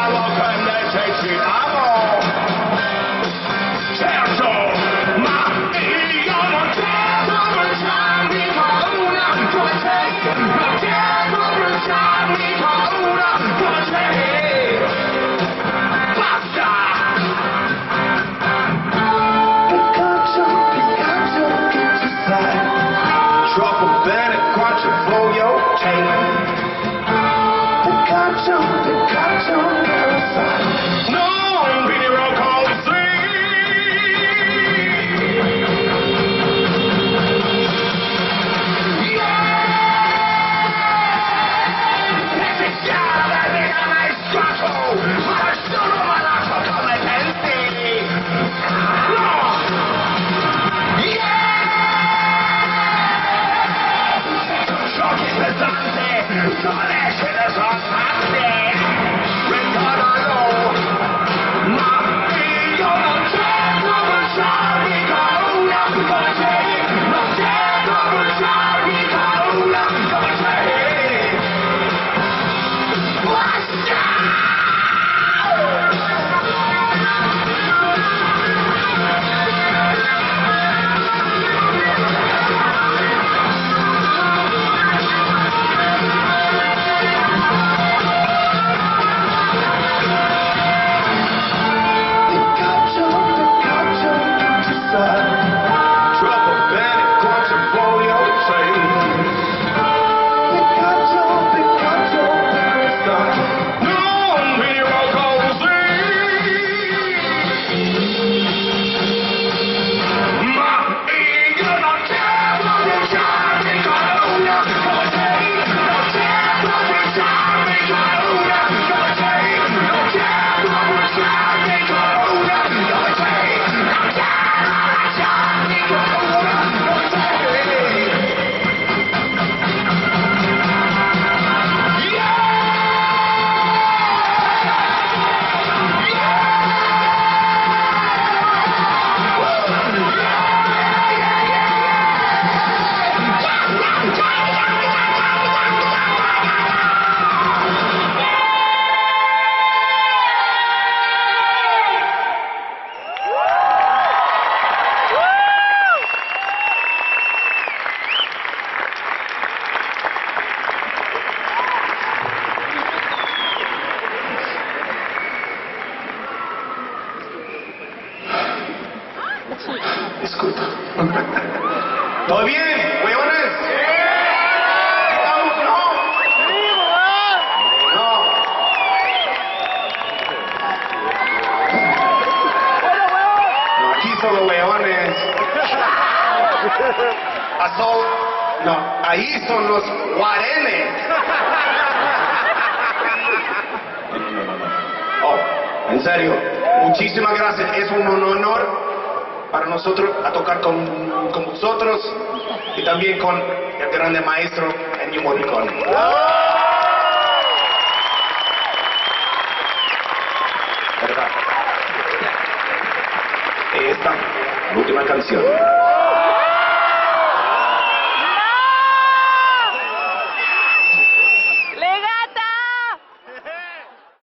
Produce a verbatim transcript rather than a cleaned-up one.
Disculpa. ¿Todo bien, huevones? ¿Estamos o no? No. No, aquí solo huevones. A sol... No, ahí son los guarenes. Oh, en serio, muchísimas gracias. Es un honor para nosotros a tocar con, con vosotros y también con el grande maestro Ennio Morricone. ¿Verdad? Esta última canción